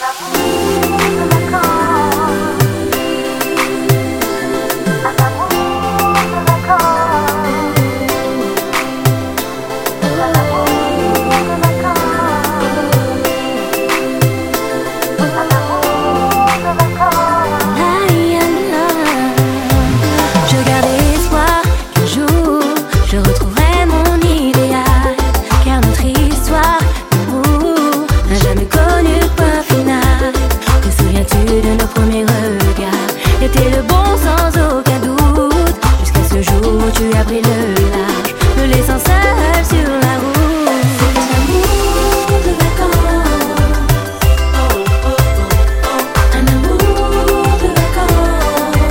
C'était le bon sans aucun doute, jusqu'à ce jour où tu as pris le large, me laissant seul sur la route. C'est un amour de vacances, un amour de vacances,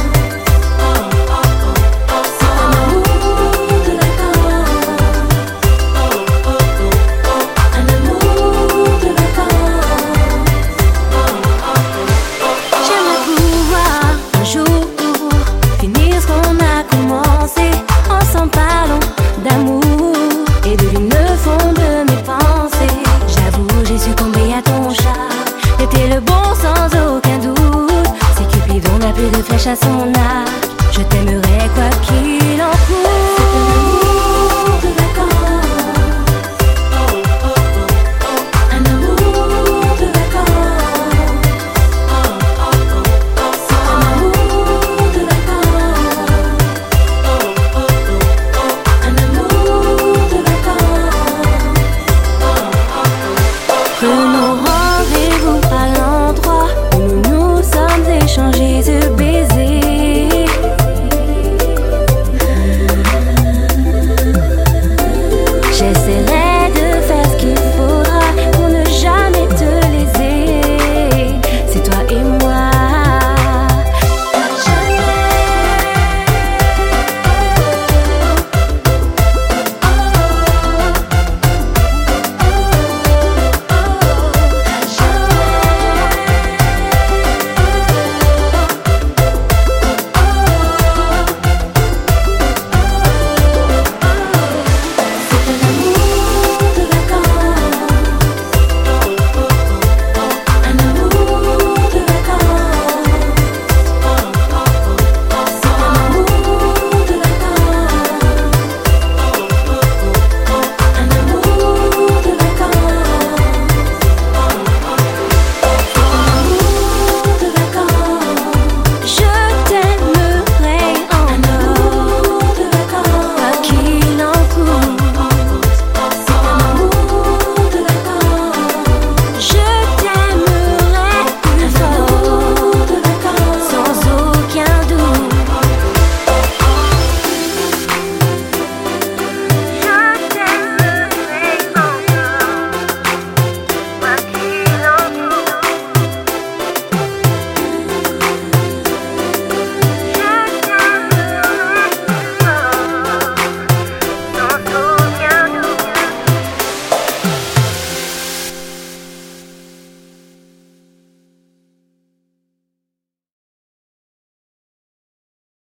c'est un amour de vacances, un amour de vacances. J'aimerais pouvoir un jour finir ce qu'on a commencé, en s'en parlant d'amour et de l'une le fond de mes pensées. J'avoue, j'ai succombé à ton charme, t'étais le bon sans aucun doute. C'est Cupidon n'a plus de flèche à son arc.